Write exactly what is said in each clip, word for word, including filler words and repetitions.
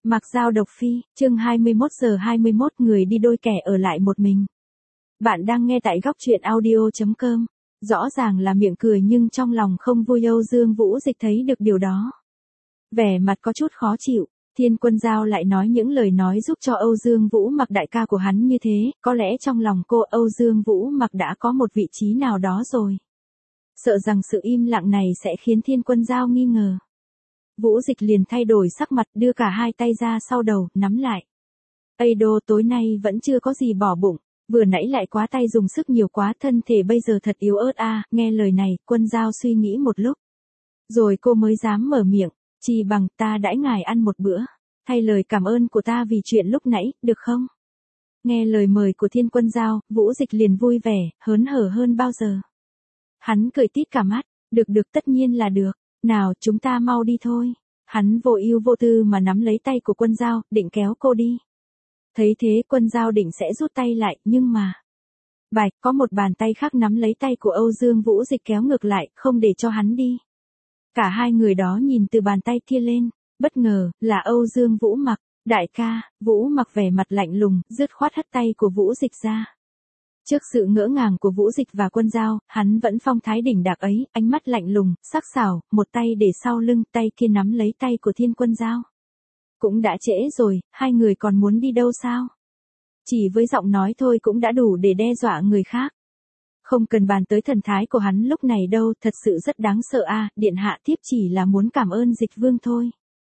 Mặc Dao độc phi, chương hai mươi mốt giờ hai mươi mốt người đi đôi kẻ ở lại một mình. Bạn đang nghe tại góc truyện audio chấm com. Rõ ràng là miệng cười nhưng trong lòng không vui. Âu Dương Vũ Dịch thấy được điều đó. Vẻ mặt có chút khó chịu, Thiên Quân Dao lại nói những lời nói giúp cho Âu Dương Vũ Mặc đại ca của hắn như thế, có lẽ trong lòng cô Âu Dương Vũ Mặc đã có một vị trí nào đó rồi. Sợ rằng sự im lặng này sẽ khiến Thiên Quân Dao nghi ngờ. Vũ Dịch liền thay đổi sắc mặt, đưa cả hai tay ra sau đầu, nắm lại. Ây đô, tối nay vẫn chưa có gì bỏ bụng, vừa nãy lại quá tay dùng sức nhiều quá, thân thể bây giờ thật yếu ớt a. À. Nghe lời này, Quân Dao suy nghĩ một lúc. Rồi cô mới dám mở miệng, chỉ bằng ta đãi ngài ăn một bữa, thay lời cảm ơn của ta vì chuyện lúc nãy, được không? Nghe lời mời của Thiên Quân Dao, Vũ Dịch liền vui vẻ, hớn hở hơn bao giờ. Hắn cười tít cả mắt, được được tất nhiên là được. Nào, chúng ta mau đi thôi. Hắn vô ưu vô tư mà nắm lấy tay của Quân Dao, định kéo cô đi. Thấy thế, Quân Dao định sẽ rút tay lại, nhưng mà... Bạch, có một bàn tay khác nắm lấy tay của Âu Dương Vũ Dịch kéo ngược lại, không để cho hắn đi. Cả hai người đó nhìn từ bàn tay kia lên, bất ngờ, là Âu Dương Vũ Mặc. Đại ca, Vũ Mặc vẻ mặt lạnh lùng, dứt khoát hất tay của Vũ Dịch ra. Trước sự ngỡ ngàng của Vũ Dịch và Quân Dao, hắn vẫn phong thái đỉnh đạc ấy, ánh mắt lạnh lùng, sắc sảo, một tay để sau lưng, tay kia nắm lấy tay của Thiên Quân Dao. Cũng đã trễ rồi, hai người còn muốn đi đâu sao? Chỉ với giọng nói thôi cũng đã đủ để đe dọa người khác. Không cần bàn tới thần thái của hắn lúc này đâu, thật sự rất đáng sợ a. À, điện hạ thiếp chỉ là muốn cảm ơn Dịch Vương thôi.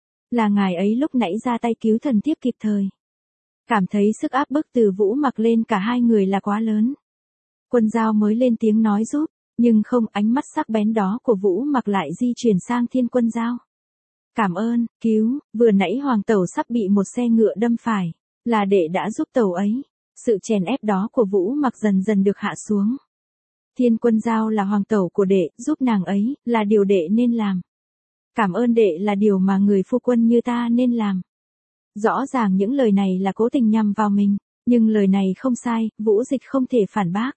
Là ngài ấy lúc nãy ra tay cứu thần thiếp kịp thời. Cảm thấy sức áp bức từ Vũ Mặc lên cả hai người là quá lớn. Quân Dao mới lên tiếng nói giúp, nhưng không, ánh mắt sắc bén đó của Vũ Mặc lại di chuyển sang Thiên Quân Dao. Cảm ơn, cứu, vừa nãy hoàng tẩu sắp bị một xe ngựa đâm phải, là đệ đã giúp tẩu ấy. Sự chèn ép đó của Vũ Mặc dần dần được hạ xuống. Thiên Quân Dao là hoàng tẩu của đệ, giúp nàng ấy, là điều đệ nên làm. Cảm ơn đệ là điều mà người phu quân như ta nên làm. Rõ ràng những lời này là cố tình nhằm vào mình, nhưng lời này không sai, Vũ Dịch không thể phản bác.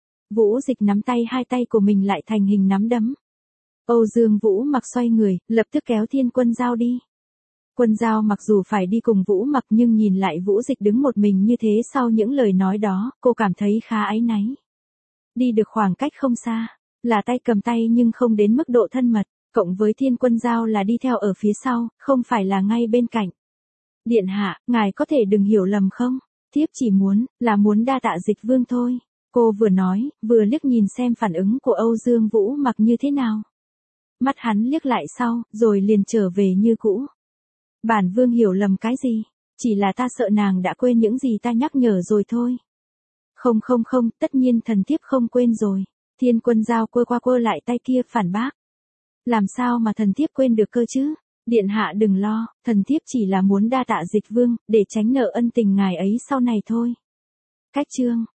Vũ Dịch nắm tay hai tay của mình lại thành hình nắm đấm. Âu Dương Vũ Mặc xoay người, lập tức kéo Thiên Quân Dao đi. Quân Dao mặc dù phải đi cùng Vũ Mặc nhưng nhìn lại Vũ Dịch đứng một mình như thế sau những lời nói đó, cô cảm thấy khá áy náy. Đi được khoảng cách không xa, là tay cầm tay nhưng không đến mức độ thân mật, cộng với Thiên Quân Dao là đi theo ở phía sau, không phải là ngay bên cạnh. Điện hạ, ngài có thể đừng hiểu lầm không? Thiếp chỉ muốn, là muốn đa tạ Dịch Vương thôi. Cô vừa nói, vừa liếc nhìn xem phản ứng của Âu Dương Vũ Mặc như thế nào. Mắt hắn liếc lại sau, rồi liền trở về như cũ. Bản vương hiểu lầm cái gì? Chỉ là ta sợ nàng đã quên những gì ta nhắc nhở rồi thôi. Không không không, tất nhiên thần thiếp không quên rồi. Thiên Quân Dao quơ qua quơ lại tay kia phản bác. Làm sao mà thần thiếp quên được cơ chứ? Điện hạ đừng lo, thần thiếp chỉ là muốn đa tạ Dịch Vương, để tránh nợ ân tình ngài ấy sau này thôi. Cách chương